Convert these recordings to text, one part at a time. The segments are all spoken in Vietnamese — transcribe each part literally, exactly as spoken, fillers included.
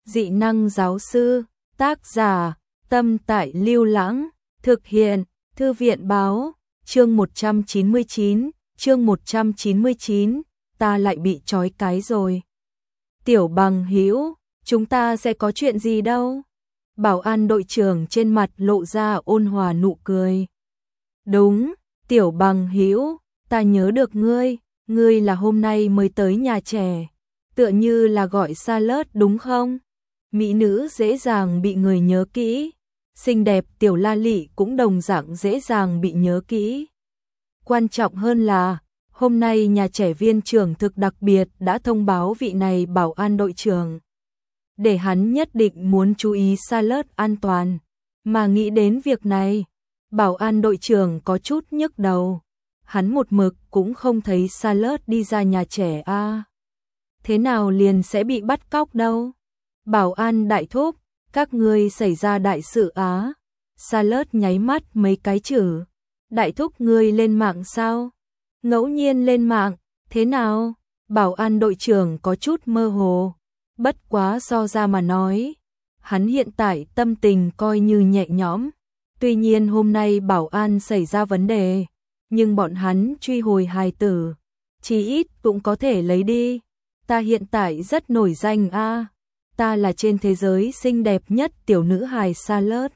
Dị năng giáo sư, tác giả, Tâm Tại Lưu Lãng, thực hiện, Thư viện báo, chương một trăm chín mươi chín, chương một trăm chín mươi chín, ta lại bị trói cái rồi. Tiểu Bằng Hữu, chúng ta sẽ có chuyện gì đâu? Bảo an đội trưởng trên mặt lộ ra ôn hòa nụ cười. Đúng, Tiểu Bằng Hữu, ta nhớ được ngươi, ngươi là hôm nay mới tới nhà trẻ, tựa như là gọi Charlotte đúng không? Mỹ nữ dễ dàng bị người nhớ kỹ, xinh đẹp Tiểu La Lị cũng đồng dạng dễ dàng bị nhớ kỹ. Quan trọng hơn là, hôm nay nhà trẻ viên trưởng thực đặc biệt đã thông báo vị này bảo an đội trưởng, để hắn nhất định muốn chú ý Charlotte an toàn. Mà nghĩ đến việc này, bảo an đội trưởng có chút nhức đầu. Hắn một mực cũng không thấy Charlotte đi ra nhà trẻ a. À. Thế nào liền sẽ bị bắt cóc đâu? Bảo an đại thúc, các ngươi xảy ra đại sự á. Charlotte nháy mắt mấy cái chữ. Đại thúc ngươi lên mạng sao? Ngẫu nhiên lên mạng, thế nào? Bảo an đội trưởng có chút mơ hồ. Bất quá so ra mà nói, hắn hiện tại tâm tình coi như nhẹ nhõm. Tuy nhiên hôm nay bảo an xảy ra vấn đề, nhưng bọn hắn truy hồi hài tử, chí ít cũng có thể lấy đi. Ta hiện tại rất nổi danh a, à. Ta là trên thế giới xinh đẹp nhất tiểu nữ hài Charlotte.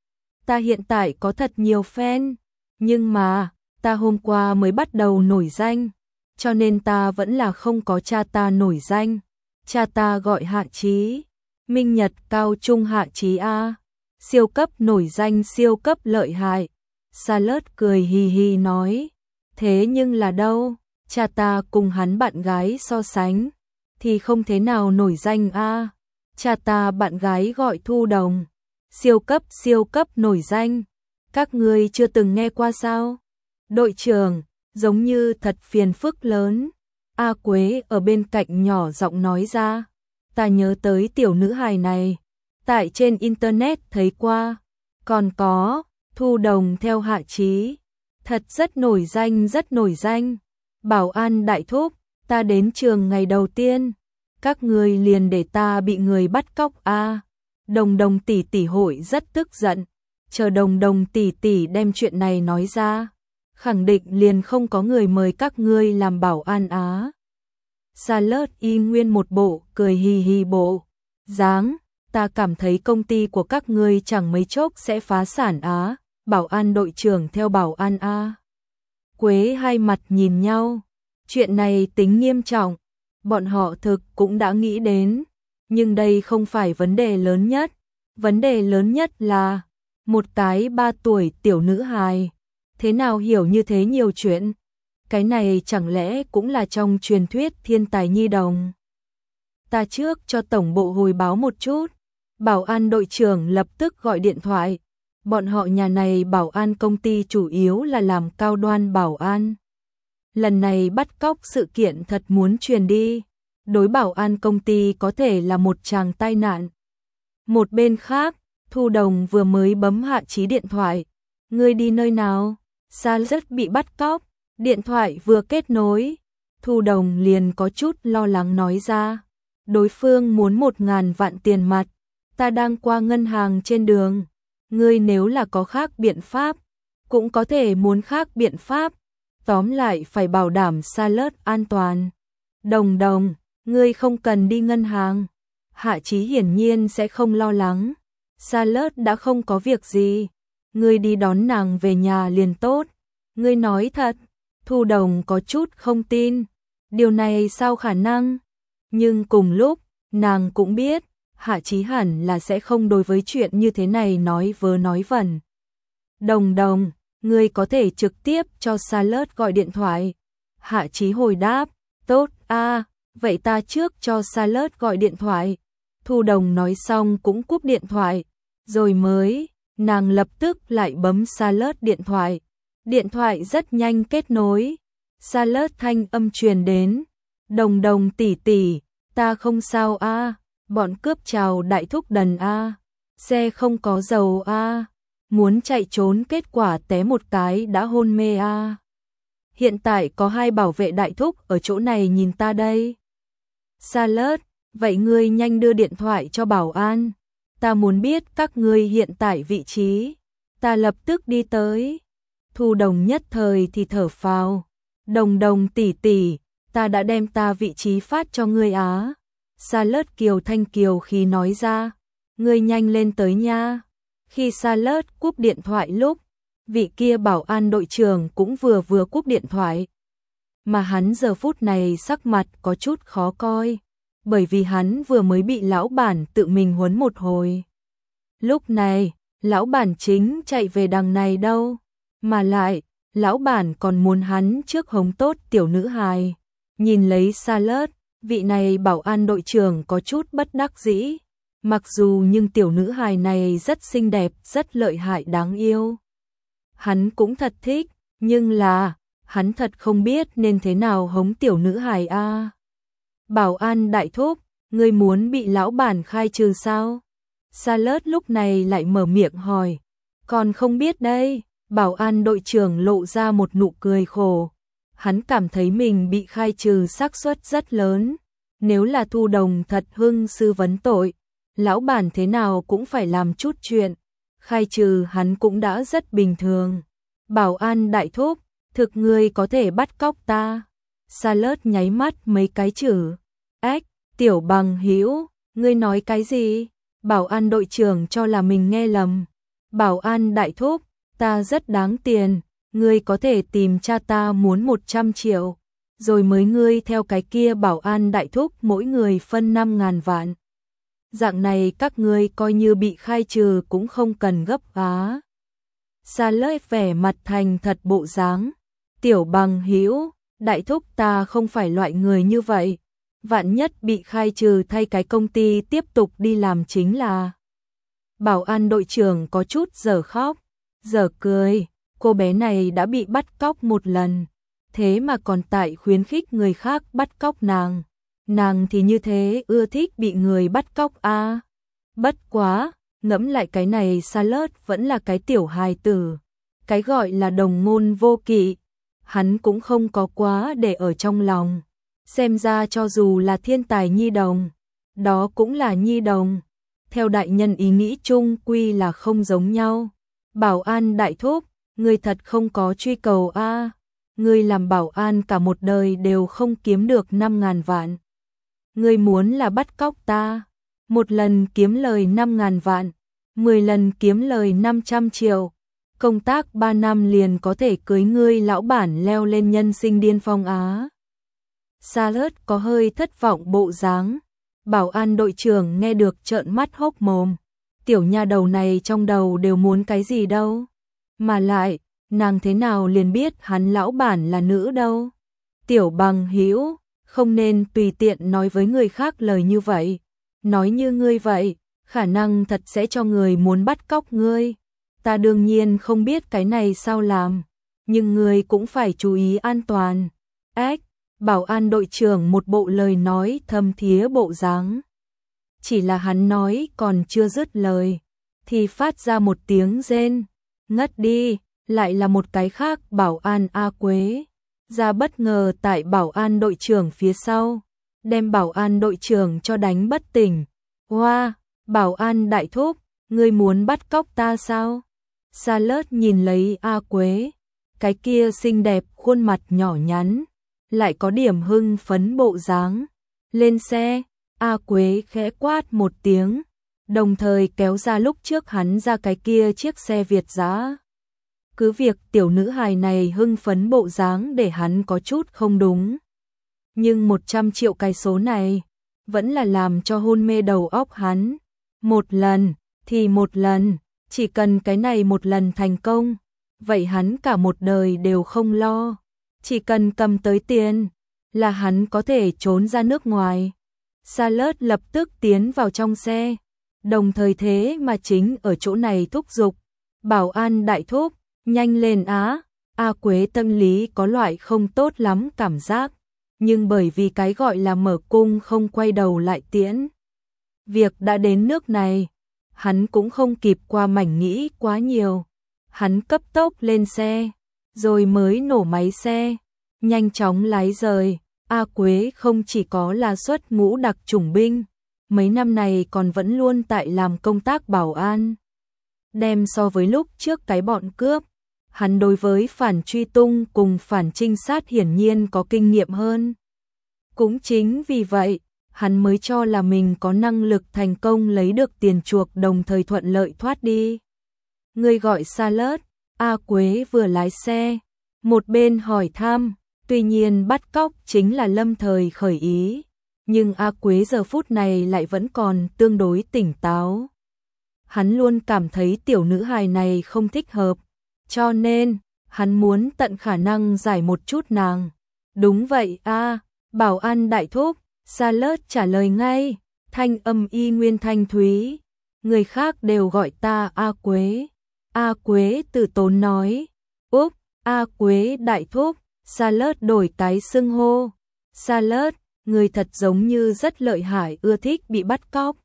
Ta hiện tại có thật nhiều fan, nhưng mà, ta hôm qua mới bắt đầu nổi danh, cho nên ta vẫn là không có cha ta nổi danh. Cha ta gọi Hạ Chí, Minh Nhật cao trung Hạ Chí a, siêu cấp nổi danh siêu cấp lợi hại. Charlotte cười hì hì nói, thế nhưng là đâu, cha ta cùng hắn bạn gái so sánh, thì không thế nào nổi danh a. Cha ta bạn gái gọi Thu Đồng, siêu cấp siêu cấp nổi danh, các ngươi chưa từng nghe qua sao? Đội trưởng, giống như thật phiền phức lớn. A Quế ở bên cạnh nhỏ giọng nói ra, ta nhớ tới tiểu nữ hài này, tại trên internet thấy qua, còn có Thu Đồng theo Hạ Chí, thật rất nổi danh rất nổi danh. Bảo an đại thúc, ta đến trường ngày đầu tiên, các ngươi liền để ta bị người bắt cóc a. À. Đồng Đồng tỷ tỷ hội rất tức giận, chờ Đồng Đồng tỷ tỷ đem chuyện này nói ra, khẳng định liền không có người mời các ngươi làm bảo an á. Charlotte y nguyên một bộ cười hì hì bộ dáng, ta cảm thấy công ty của các ngươi chẳng mấy chốc sẽ phá sản á. Bảo an đội trưởng theo bảo an a. Quế hai mặt nhìn nhau, chuyện này tính nghiêm trọng, bọn họ thực cũng đã nghĩ đến, nhưng đây không phải vấn đề lớn nhất, vấn đề lớn nhất là một cái ba tuổi tiểu nữ hài, thế nào hiểu như thế nhiều chuyện, cái này chẳng lẽ cũng là trong truyền thuyết thiên tài nhi đồng. Ta trước cho tổng bộ hồi báo một chút. Bảo an đội trưởng lập tức gọi điện thoại. Bọn họ nhà này bảo an công ty chủ yếu là làm cao đoan bảo an. Lần này bắt cóc sự kiện thật muốn truyền đi, đối bảo an công ty có thể là một tràng tai nạn. Một bên khác, Thu Đồng vừa mới bấm Hạ Chí điện thoại. Ngươi đi nơi nào? Charlotte bị bắt cóc. Điện thoại vừa kết nối, Thu Đồng liền có chút lo lắng nói ra. Đối phương muốn một ngàn vạn tiền mặt, ta đang qua ngân hàng trên đường. Ngươi nếu là có khác biện pháp, cũng có thể muốn khác biện pháp. Tóm lại phải bảo đảm Charlotte an toàn. Đồng Đồng, ngươi không cần đi ngân hàng. Hạ Chí hiển nhiên sẽ không lo lắng. Charlotte đã không có việc gì. Ngươi đi đón nàng về nhà liền tốt. Ngươi nói thật. Thu Đồng có chút không tin. Điều này sao khả năng? Nhưng cùng lúc, nàng cũng biết, Hạ Chí hẳn là sẽ không đối với chuyện như thế này nói vớ nói vẩn. Đồng Đồng, ngươi có thể trực tiếp cho Charlotte gọi điện thoại. Hạ Chí hồi đáp, tốt a, à, vậy ta trước cho Charlotte gọi điện thoại. Thu Đồng nói xong cũng cúp điện thoại, rồi mới, nàng lập tức lại bấm Charlotte điện thoại. Điện thoại rất nhanh kết nối. Charlotte thanh âm truyền đến, Đồng Đồng tỷ tỷ, ta không sao a, à. Bọn cướp chào đại thúc đần a, à. Xe không có dầu a, à. Muốn chạy trốn kết quả té một cái đã hôn mê a. À. Hiện tại có hai bảo vệ đại thúc ở chỗ này nhìn ta đây. Charlotte, Vậy ngươi nhanh đưa điện thoại cho bảo an. Ta muốn biết các ngươi hiện tại vị trí. Ta lập tức đi tới. Thu Đồng nhất thời thì thở phào. Đồng Đồng tỷ tỷ, ta đã đem ta vị trí phát cho ngươi á. Charlotte Kiều Thanh Kiều khi nói ra. Ngươi nhanh lên tới nha. Khi Charlotte cúp điện thoại lúc, vị kia bảo an đội trưởng cũng vừa vừa cúp điện thoại. Mà hắn giờ phút này sắc mặt có chút khó coi, bởi vì hắn vừa mới bị lão bản tự mình huấn một hồi. Lúc này, lão bản chính chạy về đằng này đâu, mà lại, lão bản còn muốn hắn trước hống tốt tiểu nữ hài. Nhìn lấy Charlotte, vị này bảo an đội trưởng có chút bất đắc dĩ. Mặc dù nhưng tiểu nữ hài này rất xinh đẹp, rất lợi hại đáng yêu. Hắn cũng thật thích, nhưng là, hắn thật không biết nên thế nào hống tiểu nữ hài a. À. Bảo an đại thúc, ngươi muốn bị lão bản khai trừ sao? Charlotte lúc này lại mở miệng hỏi. Còn không biết đây, bảo an đội trưởng lộ ra một nụ cười khổ. Hắn cảm thấy mình bị khai trừ xác suất rất lớn. Nếu là Thu Đồng thật hưng sư vấn tội, lão bản thế nào cũng phải làm chút chuyện. Khai trừ hắn cũng đã rất bình thường. Bảo an đại thúc, thực ngươi có thể bắt cóc ta. Charlotte nháy mắt mấy cái chữ. Ếch, tiểu bằng hữu, ngươi nói cái gì? Bảo an đội trưởng cho là mình nghe lầm. Bảo an đại thúc, ta rất đáng tiền, ngươi có thể tìm cha ta muốn một trăm triệu. Rồi mới ngươi theo cái kia bảo an đại thúc mỗi người phân năm ngàn vạn. Dạng này các ngươi coi như bị khai trừ cũng không cần gấp á. Charlotte vẻ mặt thành thật bộ dáng. Tiểu bằng hữu, đại thúc ta không phải loại người như vậy. Vạn nhất bị khai trừ thay cái công ty tiếp tục đi làm chính là. Bảo an đội trưởng có chút giờ khóc, giờ cười. Cô bé này đã bị bắt cóc một lần. Thế mà còn tại khuyến khích người khác bắt cóc nàng. Nàng thì như thế ưa thích bị người bắt cóc a. À. Bất quá, ngẫm lại cái này Charlotte vẫn là cái tiểu hài tử. Cái gọi là đồng ngôn vô kỵ, hắn cũng không có quá để ở trong lòng. Xem ra cho dù là thiên tài nhi đồng, đó cũng là nhi đồng. Theo đại nhân ý nghĩ chung quy là không giống nhau. Bảo an đại thúc, ngươi thật không có truy cầu a. À. Ngươi làm bảo an cả một đời đều không kiếm được năm ngàn vạn. Ngươi muốn là bắt cóc ta, một lần kiếm lời năm ngàn vạn, mười lần kiếm lời năm trăm triệu. Công tác ba năm liền có thể cưới ngươi lão bản leo lên nhân sinh điên phong á. Charlotte có hơi thất vọng bộ dáng. Bảo an đội trưởng nghe được trợn mắt hốc mồm. Tiểu nha đầu này trong đầu đều muốn cái gì đâu. Mà lại, nàng thế nào liền biết hắn lão bản là nữ đâu. Tiểu bằng hữu, không nên tùy tiện nói với người khác lời như vậy. Nói như ngươi vậy, khả năng thật sẽ cho người muốn bắt cóc ngươi. Ta đương nhiên không biết cái này sao làm, nhưng ngươi cũng phải chú ý an toàn. Ếch, bảo an đội trưởng một bộ lời nói thâm thía bộ dáng. Chỉ là hắn nói còn chưa dứt lời, thì phát ra một tiếng rên, ngất đi, lại là một cái khác bảo an A Quế. Ra bất ngờ tại bảo an đội trưởng phía sau, đem bảo an đội trưởng cho đánh bất tỉnh. Hoa, bảo an đại thúc, ngươi muốn bắt cóc ta sao? Charlotte nhìn lấy A Quế, cái kia xinh đẹp khuôn mặt nhỏ nhắn, lại có điểm hưng phấn bộ dáng. Lên xe, A Quế khẽ quát một tiếng, đồng thời kéo ra lúc trước hắn ra cái kia chiếc xe Việt dã. Cứ việc tiểu nữ hài này hưng phấn bộ dáng để hắn có chút không đúng. Nhưng một trăm triệu cái số này, vẫn là làm cho hôn mê đầu óc hắn. Một lần, thì một lần, chỉ cần cái này một lần thành công, vậy hắn cả một đời đều không lo. Chỉ cần cầm tới tiền, là hắn có thể trốn ra nước ngoài. Charlotte lập tức tiến vào trong xe, đồng thời thế mà chính ở chỗ này thúc giục. Bảo an đại thúc, nhanh lên á. A Quế tâm lý có loại không tốt lắm cảm giác, nhưng bởi vì cái gọi là mở cung không quay đầu lại tiễn. Việc đã đến nước này, hắn cũng không kịp qua mảnh nghĩ quá nhiều. Hắn cấp tốc lên xe, rồi mới nổ máy xe, nhanh chóng lái rời. A Quế không chỉ có là xuất ngũ đặc chủng binh, mấy năm này còn vẫn luôn tại làm công tác bảo an. Đem so với lúc trước cái bọn cướp, hắn đối với phản truy tung cùng phản trinh sát hiển nhiên có kinh nghiệm hơn. Cũng chính vì vậy, hắn mới cho là mình có năng lực thành công lấy được tiền chuộc đồng thời thuận lợi thoát đi. Người gọi Salad, A Quế vừa lái xe, một bên hỏi thăm, tuy nhiên bắt cóc chính là lâm thời khởi ý, nhưng A Quế giờ phút này lại vẫn còn tương đối tỉnh táo. Hắn luôn cảm thấy tiểu nữ hài này không thích hợp, cho nên, hắn muốn tận khả năng giải một chút nàng. Đúng vậy a, bảo an đại thúc, Salad trả lời ngay, thanh âm y nguyên thanh thúy. Người khác đều gọi ta A Quế. A Quế từ tốn nói, úp, A Quế đại thúc, Salad đổi cái xưng hô. Salad, người thật giống như rất lợi hại ưa thích bị bắt cóc.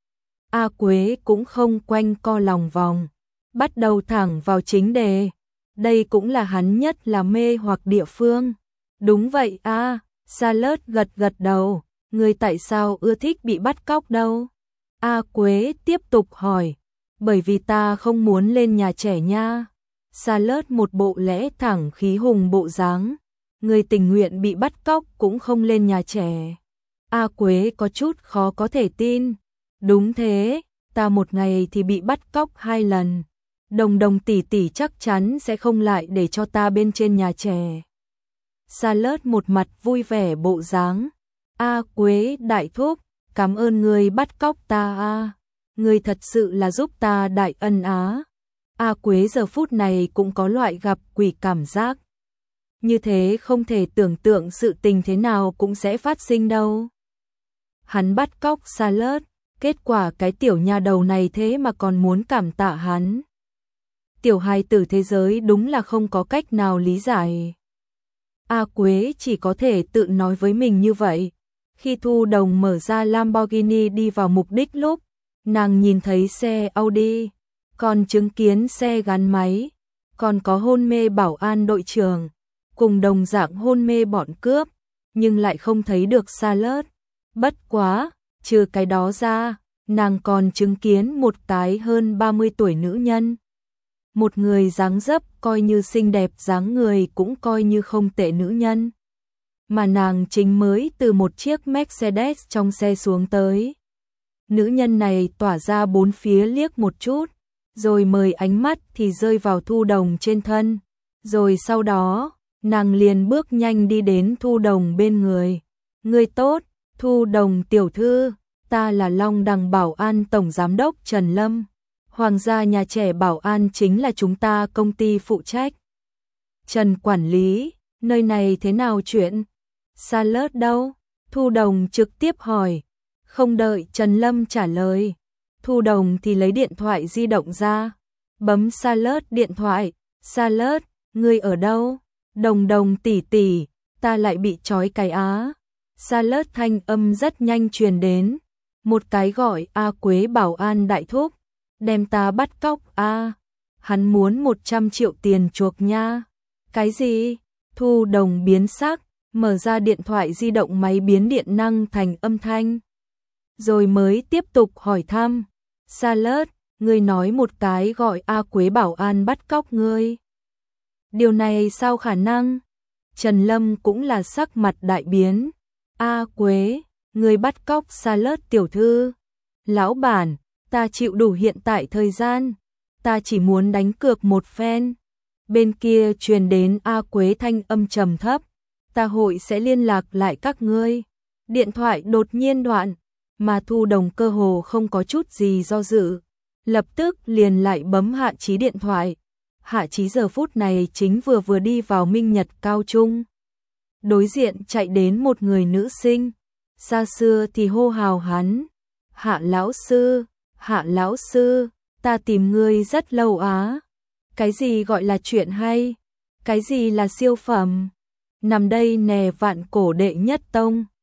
A Quế cũng không quanh co lòng vòng, bắt đầu thẳng vào chính đề. Đây cũng là hắn nhất là mê hoặc địa phương. Đúng vậy a, Salad gật gật đầu, người tại sao ưa thích bị bắt cóc đâu? A Quế tiếp tục hỏi, bởi vì ta không muốn lên nhà trẻ nha. Salad một bộ lẽ thẳng khí hùng bộ dáng, người tình nguyện bị bắt cóc cũng không lên nhà trẻ. A Quế có chút khó có thể tin. Đúng thế, ta một ngày thì bị bắt cóc hai lần. Đồng đồng tỷ tỷ chắc chắn sẽ không lại để cho ta bên trên nhà trẻ. Salad một mặt vui vẻ bộ dáng. A Quế đại thúc, cảm ơn người bắt cóc ta a. Người thật sự là giúp ta đại ân á. A Quế giờ phút này cũng có loại gặp quỷ cảm giác. Như thế không thể tưởng tượng sự tình thế nào cũng sẽ phát sinh đâu. Hắn bắt cóc Salad, kết quả cái tiểu nha đầu này thế mà còn muốn cảm tạ hắn. Tiểu hài tử thế giới đúng là không có cách nào lý giải. A Quế chỉ có thể tự nói với mình như vậy. Khi Thu Đồng mở ra Lamborghini đi vào mục đích lúc, nàng nhìn thấy xe Audi, còn chứng kiến xe gắn máy, còn có hôn mê bảo an đội trưởng, cùng đồng dạng hôn mê bọn cướp, nhưng lại không thấy được Salad. Bất quá, trừ cái đó ra, nàng còn chứng kiến một cái hơn ba mươi tuổi nữ nhân. Một người dáng dấp coi như xinh đẹp dáng người cũng coi như không tệ nữ nhân. Mà nàng chính mới từ một chiếc Mercedes trong xe xuống tới. Nữ nhân này tỏa ra bốn phía liếc một chút, rồi mời ánh mắt thì rơi vào Thu Đồng trên thân. Rồi sau đó, nàng liền bước nhanh đi đến Thu Đồng bên người. Người tốt, Thu Đồng tiểu thư, ta là Long Đằng Bảo An Tổng Giám đốc Trần Lâm. Hoàng gia nhà trẻ bảo an chính là chúng ta công ty phụ trách. Trần quản lý, nơi này thế nào chuyện? Salad đâu? Thu Đồng trực tiếp hỏi. Không đợi Trần Lâm trả lời, Thu Đồng thì lấy điện thoại di động ra, bấm Salad điện thoại. Salad, ngươi ở đâu? Đồng Đồng tỷ tỷ, ta lại bị trói cái á. Salad thanh âm rất nhanh truyền đến. Một cái gọi A Quế bảo an đại thúc, đem ta bắt cóc a. À, hắn muốn một trăm triệu tiền chuộc nha. Cái gì? Thu Đồng biến sắc, mở ra điện thoại di động máy biến điện năng thành âm thanh. Rồi mới tiếp tục hỏi thăm. Salad, ngươi nói một cái gọi A Quế bảo an bắt cóc ngươi. Điều này sao khả năng? Trần Lâm cũng là sắc mặt đại biến. A Quế, ngươi bắt cóc Salad tiểu thư. Lão bản, ta chịu đủ hiện tại thời gian. Ta chỉ muốn đánh cược một phen. Bên kia truyền đến A Quế thanh âm trầm thấp. Ta hội sẽ liên lạc lại các ngươi. Điện thoại đột nhiên đoạn, mà Thu Đồng cơ hồ không có chút gì do dự. Lập tức liền lại bấm Hạ Chí điện thoại. Hạ Chí giờ phút này chính vừa vừa đi vào Minh Nhật cao trung. Đối diện chạy đến một người nữ sinh. Xa xưa thì hô hào hắn. Hạ lão sư, Hạ lão sư, ta tìm ngươi rất lâu á. Cái gì gọi là chuyện hay? Cái gì là siêu phẩm? Nằm đây nè vạn cổ đệ nhất tông.